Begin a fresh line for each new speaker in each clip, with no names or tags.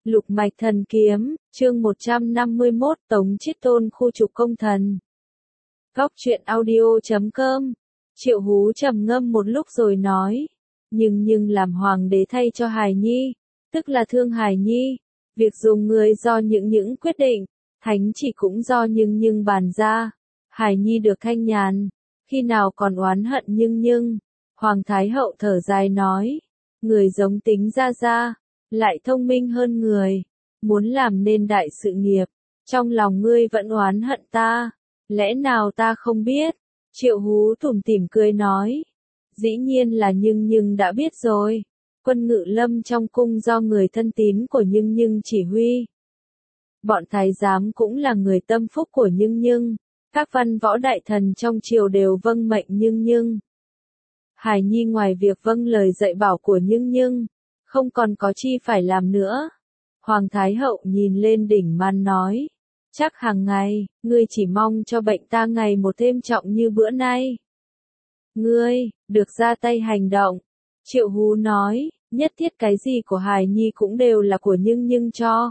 Lục mạch thần kiếm, chương 151 Tống Chiết Tôn khu trục công thần. Góc truyện audio.com. Triệu Hú trầm ngâm một lúc rồi nói. Nhưng làm hoàng đế thay cho Hải Nhi, tức là thương Hải Nhi. Việc dùng người do những quyết định, thánh chỉ cũng do nhưng bàn ra. Hải Nhi được thanh nhàn, khi nào còn oán hận nhưng. Hoàng Thái Hậu thở dài nói. Người giống tính ra, lại thông minh hơn người, muốn làm nên đại sự nghiệp, trong lòng ngươi vẫn oán hận ta, lẽ nào ta không biết? Triệu Hú tủm tỉm cười nói, dĩ nhiên là nhưng đã biết rồi, quân ngự lâm trong cung do người thân tín của nhưng chỉ huy. Bọn thái giám cũng là người tâm phúc của nhưng, các văn võ đại thần trong triều đều vâng mệnh nhưng. Hải Nhi ngoài việc vâng lời dạy bảo của nhưng, không còn có chi phải làm nữa. Hoàng Thái Hậu nhìn lên đỉnh màn nói, chắc hàng ngày, ngươi chỉ mong cho bệnh ta ngày một thêm trọng như bữa nay. Ngươi, được ra tay hành động. Triệu Hú nói, nhất thiết cái gì của Hải Nhi cũng đều là của nhưng cho.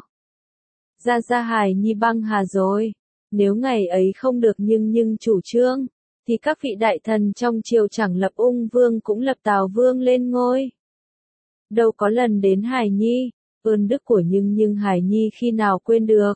Ra Hải Nhi băng hà rồi, nếu ngày ấy không được nhưng chủ trương, thì các vị đại thần trong triều chẳng lập Ung Vương cũng lập Tào Vương lên ngôi. Đâu có lần đến Hải Nhi, ơn đức của nhưng Hải Nhi khi nào quên được.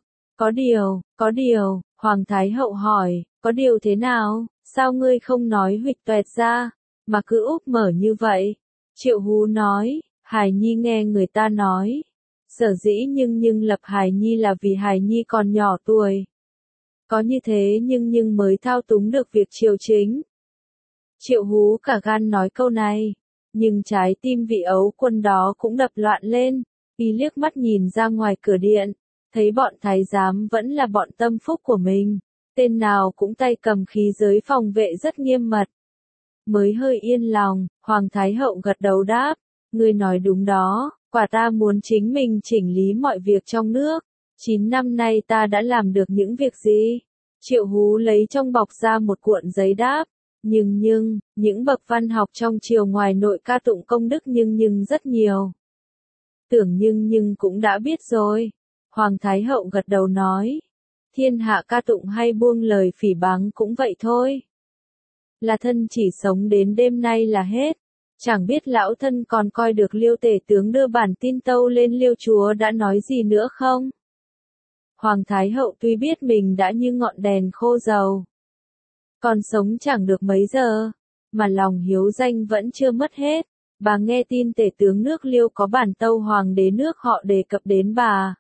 Có điều, Hoàng Thái Hậu hỏi, có điều thế nào, sao ngươi không nói huỵch toẹt ra, mà cứ úp mở như vậy? Triệu Hú nói, Hải Nhi nghe người ta nói, sở dĩ nhưng lập Hải Nhi là vì Hải Nhi còn nhỏ tuổi. Có như thế nhưng mới thao túng được việc triều chính. Triệu Hú cả gan nói câu này, nhưng trái tim vị ấu quân đó cũng đập loạn lên, y liếc mắt nhìn ra ngoài cửa điện, thấy bọn thái giám vẫn là bọn tâm phúc của mình, tên nào cũng tay cầm khí giới phòng vệ rất nghiêm mật. Mới hơi yên lòng, Hoàng Thái Hậu gật đầu đáp, ngươi nói đúng đó, quả ta muốn chính mình chỉnh lý mọi việc trong nước, 9 năm nay ta đã làm được những việc gì? Triệu Hú lấy trong bọc ra một cuộn giấy đáp, nhưng những bậc văn học trong triều ngoài nội ca tụng công đức nhưng rất nhiều. Tưởng nhưng cũng đã biết rồi. Hoàng Thái Hậu gật đầu nói, thiên hạ ca tụng hay buông lời phỉ báng cũng vậy thôi. Là thân chỉ sống đến đêm nay là hết, chẳng biết lão thân còn coi được Liêu tể tướng đưa bản tin tâu lên Liêu chúa đã nói gì nữa không? Hoàng Thái Hậu tuy biết mình đã như ngọn đèn khô dầu, còn sống chẳng được mấy giờ, mà lòng hiếu danh vẫn chưa mất hết. Bà nghe tin tể tướng nước Liêu có bản tâu hoàng đế nước họ đề cập đến bà.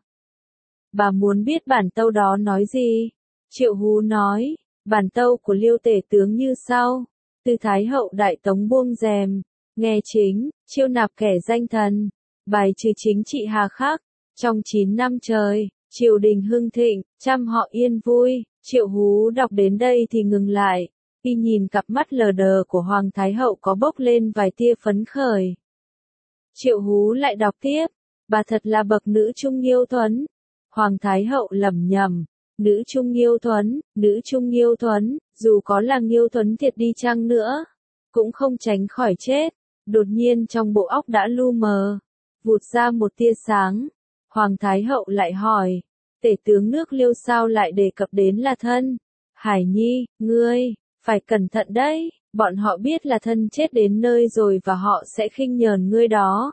Bà muốn biết bản tâu đó nói gì? Triệu Hú nói, bản tâu của Liêu tể tướng như sau. Từ Thái Hậu Đại Tống buông rèm, nghe chính, chiêu nạp kẻ danh thần, bài trừ chính trị hà khắc. Trong 9 năm trời, triều đình hưng thịnh, trăm họ yên vui. Triệu Hú đọc đến đây thì ngừng lại. Khi nhìn cặp mắt lờ đờ của Hoàng Thái Hậu có bốc lên vài tia phấn khởi. Triệu Hú lại đọc tiếp, bà thật là bậc nữ trung nghiêu thuấn. Hoàng Thái Hậu lẩm nhẩm, nữ trung nghiêu thuấn, dù có là nghiêu thuấn thiệt đi chăng nữa, cũng không tránh khỏi chết. Đột nhiên trong bộ óc đã lu mờ, vụt ra một tia sáng. Hoàng Thái Hậu lại hỏi, tể tướng nước Liêu sao lại đề cập đến là thân? Hải Nhi, ngươi phải cẩn thận đấy, bọn họ biết là thân chết đến nơi rồi và họ sẽ khinh nhờn ngươi đó.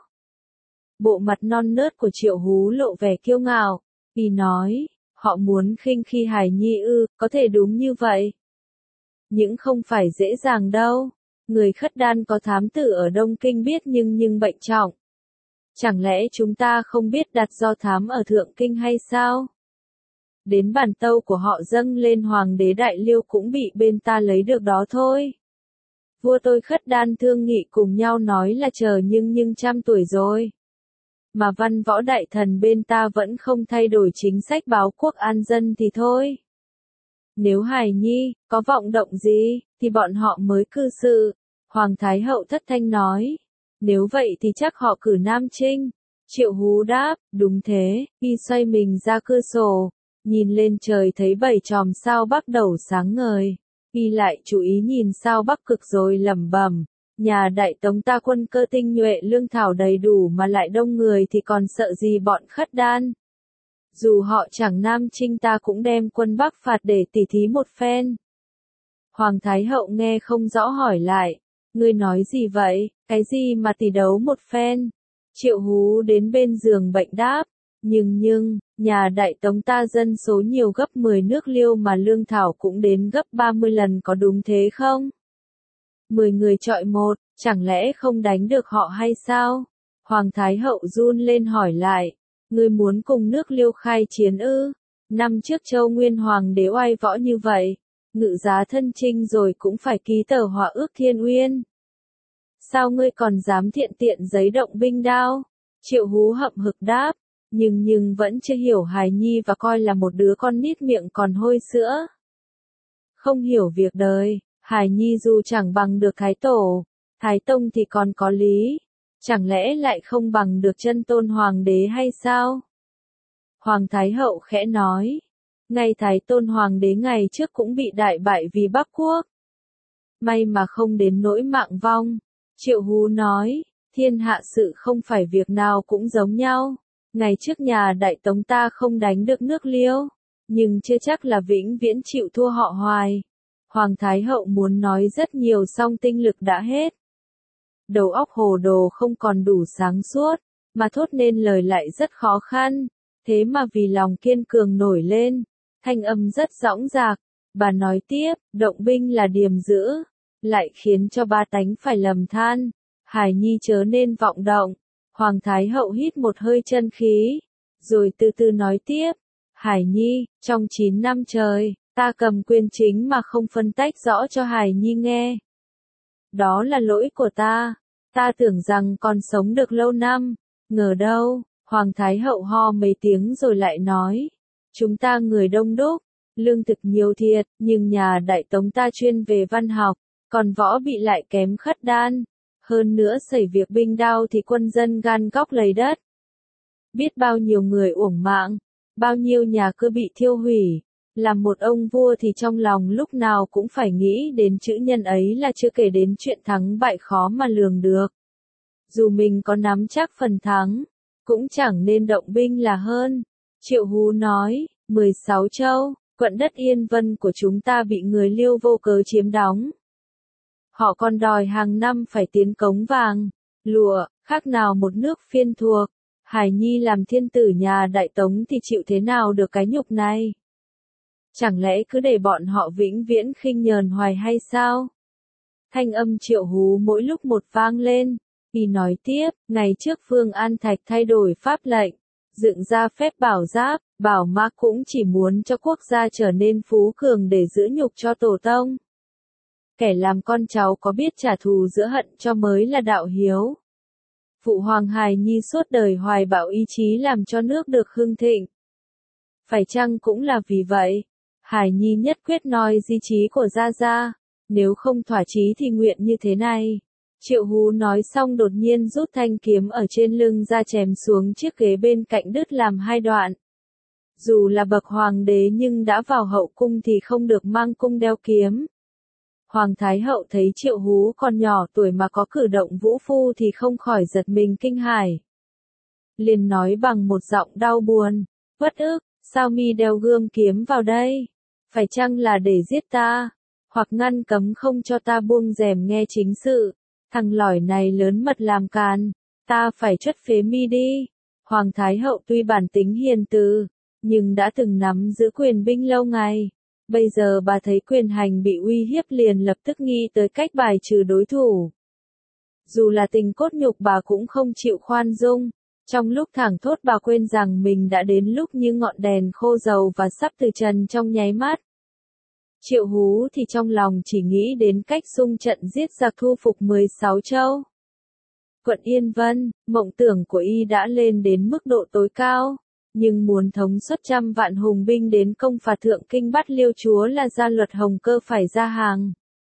Bộ mặt non nớt của Triệu Hú lộ vẻ kiêu ngạo, y nói, họ muốn khinh khi Hải Nhi ư, có thể đúng như vậy. Nhưng không phải dễ dàng đâu, người khất đan có thám tử ở Đông Kinh biết nhưng bệnh trọng. Chẳng lẽ chúng ta không biết đặt do thám ở Thượng Kinh hay sao? Đến bản tâu của họ dâng lên Hoàng đế Đại Liêu cũng bị bên ta lấy được đó thôi. Vua tôi khất đan thương nghị cùng nhau nói là chờ nhưng trăm tuổi rồi. Mà văn võ đại thần bên ta vẫn không thay đổi chính sách báo quốc an dân thì thôi. Nếu Hải Nhi có vọng động gì, thì bọn họ mới cư sự. Hoàng Thái Hậu thất thanh nói. Nếu vậy thì chắc họ cử Nam Trinh. Triệu Hú đáp, đúng thế, y xoay mình ra cửa sổ. Nhìn lên trời thấy 7 chòm sao Bắc đầu sáng ngời. Y lại chú ý nhìn sao Bắc cực rồi lẩm bẩm, Nhà Đại Tống ta quân cơ tinh nhuệ lương thảo đầy đủ mà lại đông người thì còn sợ gì bọn khất đan. Dù họ chẳng nam chinh ta cũng đem quân Bắc phạt để tỉ thí một phen. Hoàng Thái Hậu nghe không rõ hỏi lại, ngươi nói gì vậy, cái gì mà tỉ đấu một phen? Triệu Hú đến bên giường bệnh đáp, nhưng, nhà Đại Tống ta dân số nhiều gấp 10 nước Liêu mà lương thảo cũng đến gấp 30 lần có đúng thế không? 10 người chọi một, chẳng lẽ không đánh được họ hay sao? Hoàng Thái Hậu run lên hỏi lại, ngươi muốn cùng nước Liêu khai chiến ư? Năm trước Châu Nguyên Hoàng đế oai võ như vậy, ngự giá thân chinh rồi cũng phải ký tờ hòa ước Thiên Uyên. Sao ngươi còn dám thiện tiện giấy động binh đao? Triệu Hú hậm hực đáp, nhưng vẫn chưa hiểu hài nhi và coi là một đứa con nít miệng còn hôi sữa. Không hiểu việc đời, hài nhi dù chẳng bằng được Thái Tổ, Thái Tông thì còn có lý, chẳng lẽ lại không bằng được chân tôn hoàng đế hay sao? Hoàng Thái Hậu khẽ nói, ngay Thái Tôn hoàng đế ngày trước cũng bị đại bại vì Bắc Quốc. May mà không đến nỗi mạng vong. Triệu Hú nói, thiên hạ sự không phải việc nào cũng giống nhau. Ngày trước nhà Đại Tống ta không đánh được nước Liêu, nhưng chưa chắc là vĩnh viễn chịu thua họ Hoài. Hoàng Thái Hậu muốn nói rất nhiều song tinh lực đã hết. Đầu óc hồ đồ không còn đủ sáng suốt, mà thốt nên lời lại rất khó khăn. Thế mà vì lòng kiên cường nổi lên, thanh âm rất dõng dạc. Bà nói tiếp, động binh là điềm giữ, lại khiến cho ba tánh phải lầm than. Hải nhi chớ nên vọng động. Hoàng Thái Hậu hít một hơi chân khí, rồi từ từ nói tiếp. Hải nhi, trong 9 năm trời, ta cầm quyền chính mà không phân tách rõ cho Hải nhi nghe. Đó là lỗi của ta. Ta tưởng rằng còn sống được lâu năm, ngờ đâu. Hoàng Thái Hậu ho mấy tiếng rồi lại nói. Chúng ta người đông đúc, lương thực nhiều thiệt, nhưng nhà Đại Tống ta chuyên về văn học, còn võ bị lại kém khất đan. Hơn nữa xảy việc binh đao thì quân dân gan góc lấy đất. Biết bao nhiêu người uổng mạng, bao nhiêu nhà cửa bị thiêu hủy. Làm một ông vua thì trong lòng lúc nào cũng phải nghĩ đến chữ nhân ấy, là chưa kể đến chuyện thắng bại khó mà lường được. Dù mình có nắm chắc phần thắng, cũng chẳng nên động binh là hơn. Triệu Hú nói, 16 châu, quận đất Yên Vân của chúng ta bị người Liêu vô cớ chiếm đóng. Họ còn đòi hàng năm phải tiến cống vàng, lụa, khác nào một nước phiên thuộc. Hải nhi làm thiên tử nhà Đại Tống thì chịu thế nào được cái nhục này? Chẳng lẽ cứ để bọn họ vĩnh viễn khinh nhờn hoài hay sao? Thanh âm Triệu Hú mỗi lúc một vang lên. Y nói tiếp, ngày trước Phương An Thạch thay đổi pháp lệnh, dựng ra phép bảo giáp, bảo mã cũng chỉ muốn cho quốc gia trở nên phú cường để giữ nhục cho tổ tông. Kẻ làm con cháu có biết trả thù giữa hận cho mới là đạo hiếu. Phụ hoàng Hài nhi suốt đời hoài bão ý chí làm cho nước được hưng thịnh. Phải chăng cũng là vì vậy, Hài nhi nhất quyết noi di chí của Gia Gia, nếu không thỏa chí thì nguyện như thế này. Triệu Hú nói xong đột nhiên rút thanh kiếm ở trên lưng ra chém xuống chiếc ghế bên cạnh đứt làm hai đoạn. Dù là bậc hoàng đế nhưng đã vào hậu cung thì không được mang cung đeo kiếm. Hoàng Thái Hậu thấy Triệu Hú còn nhỏ tuổi mà có cử động vũ phu thì không khỏi giật mình kinh hãi. Liền nói bằng một giọng đau buồn, uất ức, sao mi đeo gươm kiếm vào đây? Phải chăng là để giết ta? Hoặc ngăn cấm không cho ta buông rèm nghe chính sự? Thằng lỏi này lớn mật làm càn, ta phải truất phế mi đi. Hoàng Thái Hậu tuy bản tính hiền từ, nhưng đã từng nắm giữ quyền binh lâu ngày. Bây giờ bà thấy quyền hành bị uy hiếp liền lập tức nghĩ tới cách bài trừ đối thủ. Dù là tình cốt nhục bà cũng không chịu khoan dung. Trong lúc thảng thốt bà quên rằng mình đã đến lúc như ngọn đèn khô dầu và sắp từ trần trong nháy mắt. Triệu Hú thì trong lòng chỉ nghĩ đến cách xung trận giết giặc thu phục 16 châu. Quận Yên Vân, mộng tưởng của y đã lên đến mức độ tối cao, nhưng muốn thống suất trăm vạn hùng binh đến công phạt thượng kinh bắt Liêu chúa là gia luật Hồng Cơ phải ra hàng.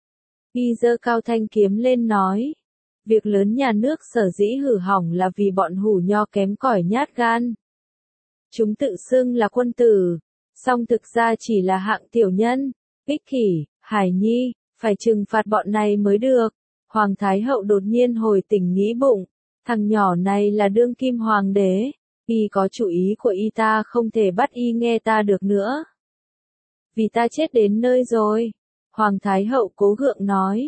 Y giơ cao thanh kiếm lên nói, việc lớn nhà nước sở dĩ hử hỏng là vì bọn hủ nho kém cỏi nhát gan. Chúng tự xưng là quân tử, song thực ra chỉ là hạng tiểu nhân, ích kỷ, hài nhi, phải trừng phạt bọn này mới được. Hoàng Thái Hậu đột nhiên hồi tỉnh nghĩ bụng, thằng nhỏ này là đương kim hoàng đế, y có chủ ý của y ta không thể bắt y nghe ta được nữa. Vì ta chết đến nơi rồi. Hoàng Thái Hậu cố gượng nói.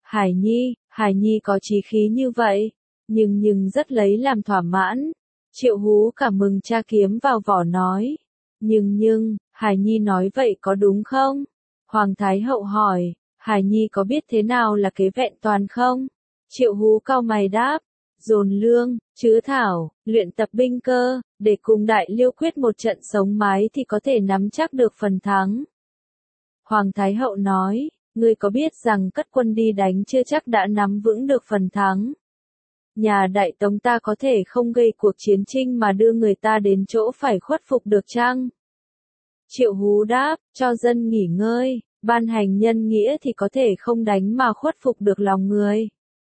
Hải Nhi có chí khí như vậy, nhưng rất lấy làm thỏa mãn. Triệu Hú cảm mừng tra kiếm vào vỏ nói. Nhưng, Hải Nhi nói vậy có đúng không? Hoàng Thái Hậu hỏi, Hải Nhi có biết thế nào là kế vẹn toàn không? Triệu Hú cau mày đáp, dồn lương, chứa thảo, luyện tập binh cơ, để cùng Đại Liêu quyết một trận sống mái thì có thể nắm chắc được phần thắng. Hoàng Thái Hậu nói, ngươi có biết rằng cất quân đi đánh chưa chắc đã nắm vững được phần thắng. Nhà Đại Tống ta có thể không gây cuộc chiến tranh mà đưa người ta đến chỗ phải khuất phục được chăng? Triệu Hú đáp, cho dân nghỉ ngơi, ban hành nhân nghĩa thì có thể không đánh mà khuất phục được lòng người.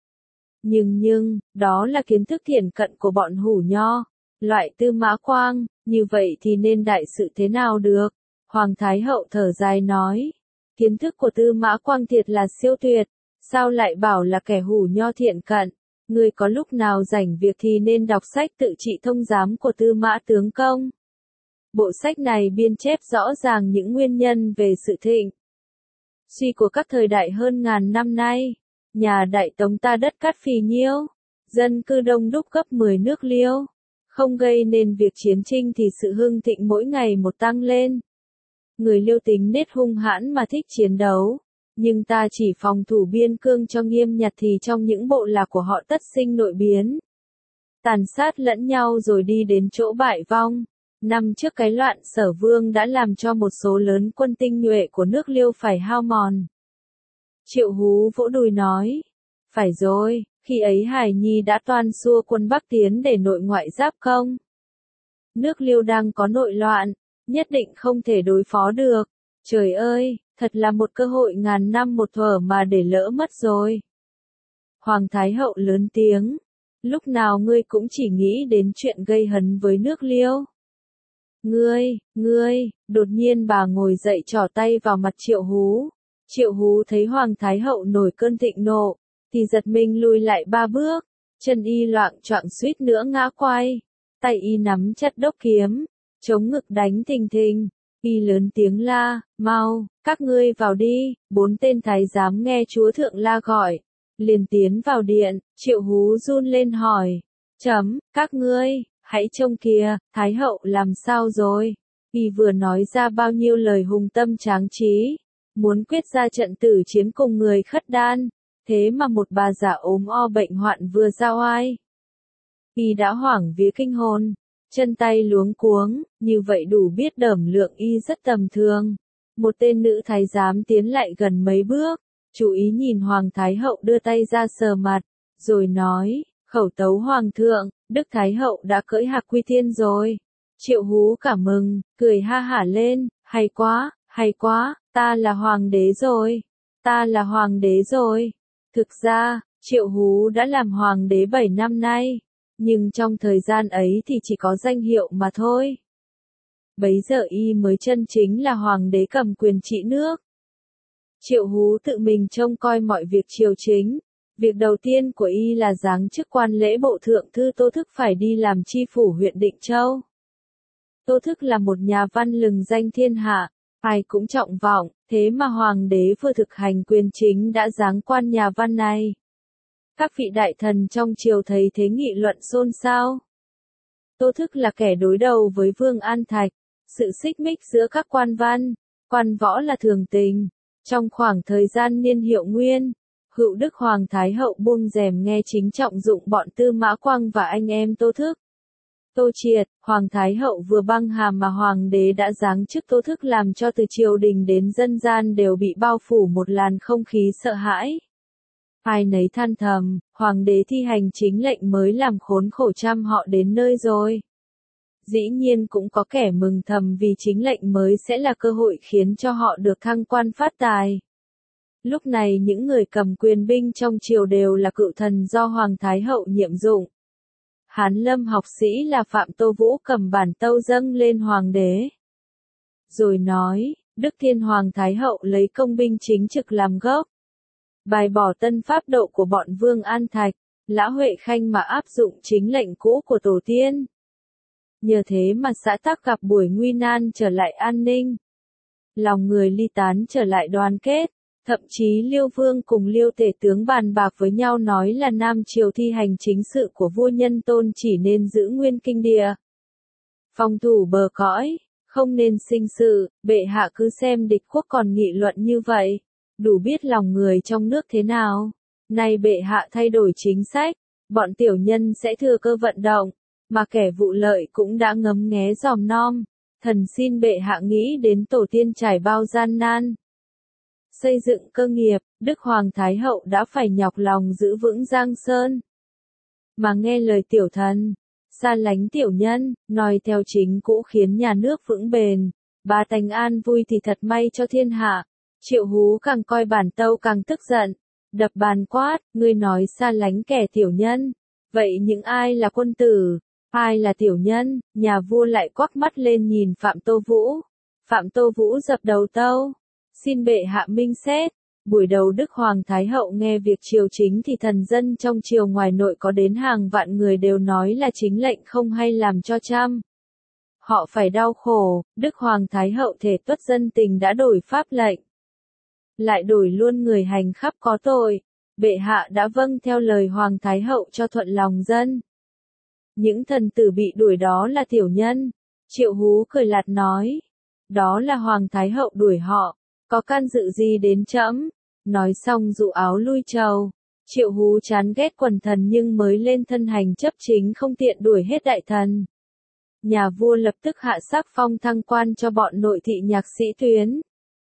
Nhưng, đó là kiến thức thiển cận của bọn hủ nho, loại Tư Mã Quang, như vậy thì nên đại sự thế nào được? Hoàng Thái Hậu thở dài nói, kiến thức của Tư Mã Quang thiệt là siêu tuyệt, sao lại bảo là kẻ hủ nho thiện cận? Người có lúc nào rảnh việc thì nên đọc sách tự trị thông giám của Tư Mã Tướng Công. Bộ sách này biên chép rõ ràng những nguyên nhân về sự thịnh suy của các thời đại hơn ngàn năm nay. Nhà Đại Tống ta đất cát phì nhiêu, dân cư đông đúc gấp 10 nước Liêu, không gây nên việc chiến tranh thì sự hưng thịnh mỗi ngày một tăng lên. Người Liêu tính nết hung hãn mà thích chiến đấu, nhưng ta chỉ phòng thủ biên cương cho nghiêm nhặt thì trong những bộ lạc của họ tất sinh nội biến. Tàn sát lẫn nhau rồi đi đến chỗ bại vong. Năm trước cái loạn Sở Vương đã làm cho một số lớn quân tinh nhuệ của nước Liêu phải hao mòn. Triệu Hú vỗ đùi nói, phải rồi, khi ấy Hải Nhi đã toan xua quân Bắc tiến để nội ngoại giáp công. Nước Liêu đang có nội loạn, nhất định không thể đối phó được. Trời ơi, thật là một cơ hội ngàn năm một thuở mà để lỡ mất rồi. Hoàng Thái Hậu lớn tiếng, lúc nào ngươi cũng chỉ nghĩ đến chuyện gây hấn với nước Liêu. Ngươi, đột nhiên bà ngồi dậy trỏ tay vào mặt Triệu Hú. Triệu Hú thấy Hoàng Thái Hậu nổi cơn thịnh nộ, thì giật mình lùi lại 3 bước, chân y loạng choạng suýt nữa ngã quay, tay y nắm chặt đốc kiếm, chống ngực đánh thình thình, y lớn tiếng la, mau, các ngươi vào đi, 4 tên thái giám nghe chúa thượng la gọi, liền tiến vào điện. Triệu Hú run lên hỏi, các ngươi, hãy trông kìa, Thái Hậu làm sao rồi? Y vừa nói ra bao nhiêu lời hùng tâm tráng trí, muốn quyết ra trận tử chiến cùng người khất đan, thế mà một bà già ốm o bệnh hoạn vừa ra oai. Y đã hoảng vía kinh hồn, chân tay luống cuống, như vậy đủ biết đẩm lượng y rất tầm thường. Một tên nữ thái giám tiến lại gần mấy bước, chú ý nhìn Hoàng Thái Hậu đưa tay ra sờ mặt, rồi nói, khẩu tấu Hoàng thượng, Đức Thái Hậu đã cưỡi Hạc Quy Thiên rồi. Triệu Hú cảm mừng, cười ha hả lên, hay quá, ta là Hoàng đế rồi. Thực ra, Triệu Hú đã làm Hoàng đế 7 năm nay, nhưng trong thời gian ấy thì chỉ có danh hiệu mà thôi. Bấy giờ y mới chân chính là Hoàng đế cầm quyền trị nước. Triệu Hú tự mình trông coi mọi việc triều chính. Việc đầu tiên của y là giáng chức quan lễ bộ thượng thư Tô Thức phải đi làm chi phủ huyện Định Châu. Tô Thức là một nhà văn lừng danh thiên hạ, ai cũng trọng vọng, thế mà Hoàng đế vừa thực hành quyền chính đã giáng quan nhà văn này. Các vị đại thần trong triều thấy thế nghị luận xôn xao. Tô Thức là kẻ đối đầu với Vương An Thạch, sự xích mích giữa các quan võ là thường tình. Trong khoảng thời gian niên Hiệu Nguyên, Hữu Đức Hoàng Thái Hậu buông rèm nghe chính trọng dụng bọn Tư Mã Quang và anh em Tô Thức. Tô Triệt, Hoàng Thái Hậu vừa băng hà mà Hoàng đế đã giáng chức Tô Thức làm cho từ triều đình đến dân gian đều bị bao phủ một làn không khí sợ hãi. Ai nấy than thầm, Hoàng đế thi hành chính lệnh mới làm khốn khổ trăm họ đến nơi rồi. Dĩ nhiên cũng có kẻ mừng thầm vì chính lệnh mới sẽ là cơ hội khiến cho họ được thăng quan phát tài. Lúc này những người cầm quyền binh trong triều đều là cựu thần do Hoàng Thái Hậu nhiệm dụng. Hán Lâm học sĩ là Phạm Tô Vũ cầm bản tâu dâng lên Hoàng đế. Rồi nói, Đức Thiên Hoàng Thái Hậu lấy công binh chính trực làm gốc. bài bỏ tân pháp độ của bọn Vương An Thạch, Lã Huệ Khanh mà áp dụng chính lệnh cũ của tổ tiên. Nhờ thế mà xã Tắc gặp buổi nguy nan trở lại an ninh. Lòng người ly tán trở lại đoàn kết, thậm chí Liêu Vương cùng Liêu Tể tướng bàn bạc với nhau nói là Nam Triều thi hành chính sự của vua Nhân Tôn chỉ nên giữ nguyên kinh địa. Phòng thủ bờ cõi, không nên sinh sự, bệ hạ cứ xem địch quốc còn nghị luận như vậy, đủ biết lòng người trong nước thế nào. Nay bệ hạ thay đổi chính sách, bọn tiểu nhân sẽ thừa cơ vận động, mà kẻ vụ lợi cũng đã ngấm nghé giòm nom. Thần xin bệ hạ nghĩ đến tổ tiên trải bao gian nan. Xây dựng cơ nghiệp, Đức Hoàng Thái Hậu đã phải nhọc lòng giữ vững Giang Sơn. Mà nghe lời tiểu thần, xa lánh tiểu nhân, noi theo chính cũ khiến nhà nước vững bền, bá tánh an vui thì thật may cho thiên hạ. Triệu Hú càng coi bản tâu càng tức giận, đập bàn quát, ngươi nói xa lánh kẻ tiểu nhân, vậy những ai là quân tử, ai là tiểu nhân? Nhà vua lại quắc mắt lên nhìn Phạm Tô Vũ. Phạm Tô Vũ dập đầu tâu, xin bệ hạ minh xét. Buổi đầu Đức Hoàng Thái Hậu nghe việc triều chính thì thần dân trong triều ngoài nội có đến hàng vạn người đều nói là chính lệnh không hay làm cho trăm. Họ phải đau khổ, Đức Hoàng Thái Hậu thể tuất dân tình đã đổi pháp lệnh. Lại đổi luôn người hành khắp có tội. Bệ hạ đã vâng theo lời Hoàng Thái Hậu cho thuận lòng dân. Những thần tử bị đuổi đó là tiểu nhân. Triệu Hú cười lạt nói. Đó là Hoàng Thái Hậu đuổi họ, có can dự gì đến trẫm? Nói xong dụ áo lui trầu. Triệu Hú chán ghét quần thần nhưng mới lên thân hành chấp chính không tiện đuổi hết đại thần. Nhà vua lập tức hạ sắc phong thăng quan cho bọn nội thị nhạc sĩ tuyến.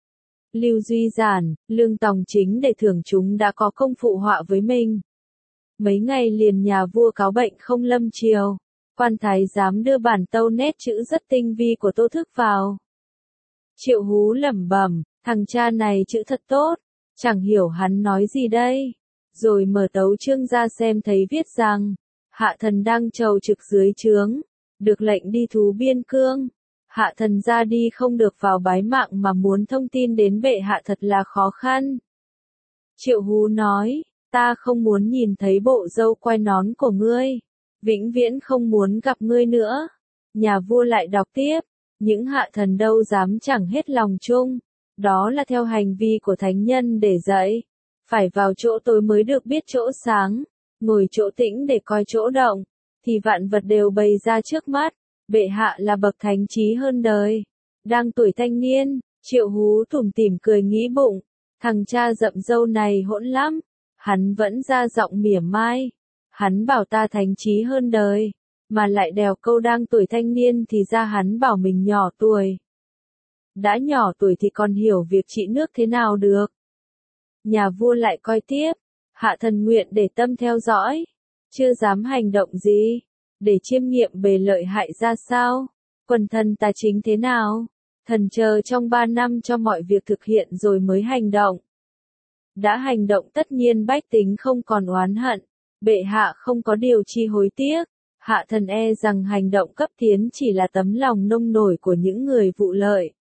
Lưu Duy Giản, Lương Tòng Chính để thưởng chúng đã có công phụ họa với mình. Mấy ngày liền nhà vua cáo bệnh không lâm triều. Quan thái giám đưa bản tâu nét chữ rất tinh vi của Tô Thức vào. Triệu Hú lẩm bẩm, thằng cha này chữ thật tốt, chẳng hiểu hắn nói gì đây. Rồi mở tấu chương ra xem thấy viết rằng, hạ thần đang trầu trực dưới trướng, được lệnh đi thú biên cương. Hạ thần ra đi không được vào bái mạng mà muốn thông tin đến bệ hạ thật là khó khăn. Triệu Hú nói, ta không muốn nhìn thấy bộ râu quai nón của ngươi, vĩnh viễn không muốn gặp ngươi nữa. Nhà vua lại đọc tiếp, những hạ thần đâu dám chẳng hết lòng chung, đó là theo hành vi của thánh nhân để dạy, phải vào chỗ tối mới được biết chỗ sáng, ngồi chỗ tĩnh để coi chỗ động, thì vạn vật đều bày ra trước mắt. Bệ hạ là bậc thánh trí hơn đời, đang tuổi thanh niên. Triệu Hú tủm tỉm cười nghĩ bụng, thằng cha rậm râu này hỗn lắm. Hắn vẫn ra giọng mỉa mai, hắn bảo ta thánh trí hơn đời, mà lại đèo câu đang tuổi thanh niên thì ra hắn bảo mình nhỏ tuổi. Đã nhỏ tuổi thì còn hiểu việc trị nước thế nào được. Nhà vua lại coi tiếp, hạ thần nguyện để tâm theo dõi, chưa dám hành động gì, để chiêm nghiệm bề lợi hại ra sao, quần thần tài chính thế nào, thần chờ trong 3 năm cho mọi việc thực hiện rồi mới hành động. Đã hành động tất nhiên bách tính không còn oán hận, bệ hạ không có điều chi hối tiếc, hạ thần e rằng hành động cấp tiến chỉ là tấm lòng nông nổi của những người vụ lợi.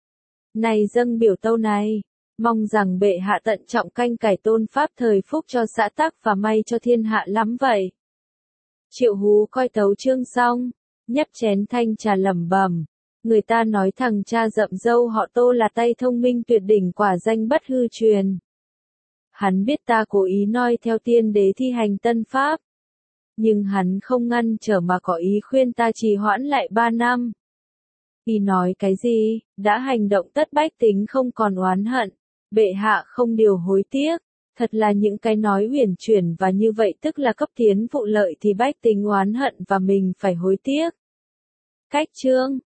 Này dâng biểu tâu này, mong rằng bệ hạ tận trọng canh cải tôn pháp thời phúc cho xã tắc và may cho thiên hạ lắm vậy. Triệu Hú coi tấu chương xong, nhấp chén thanh trà lẩm bẩm, người ta nói thằng cha rậm râu họ Tô là tay thông minh tuyệt đỉnh quả danh bất hư truyền. Hắn biết ta cố ý noi theo tiên đế thi hành tân pháp, nhưng hắn không ngăn trở mà có ý khuyên ta trì hoãn lại 3 năm. Y nói cái gì, đã hành động tất bách tính không còn oán hận, bệ hạ không điều hối tiếc, thật là những cái nói huyền chuyển và như vậy tức là cấp tiến vụ lợi thì bách tính oán hận và mình phải hối tiếc. Cách chương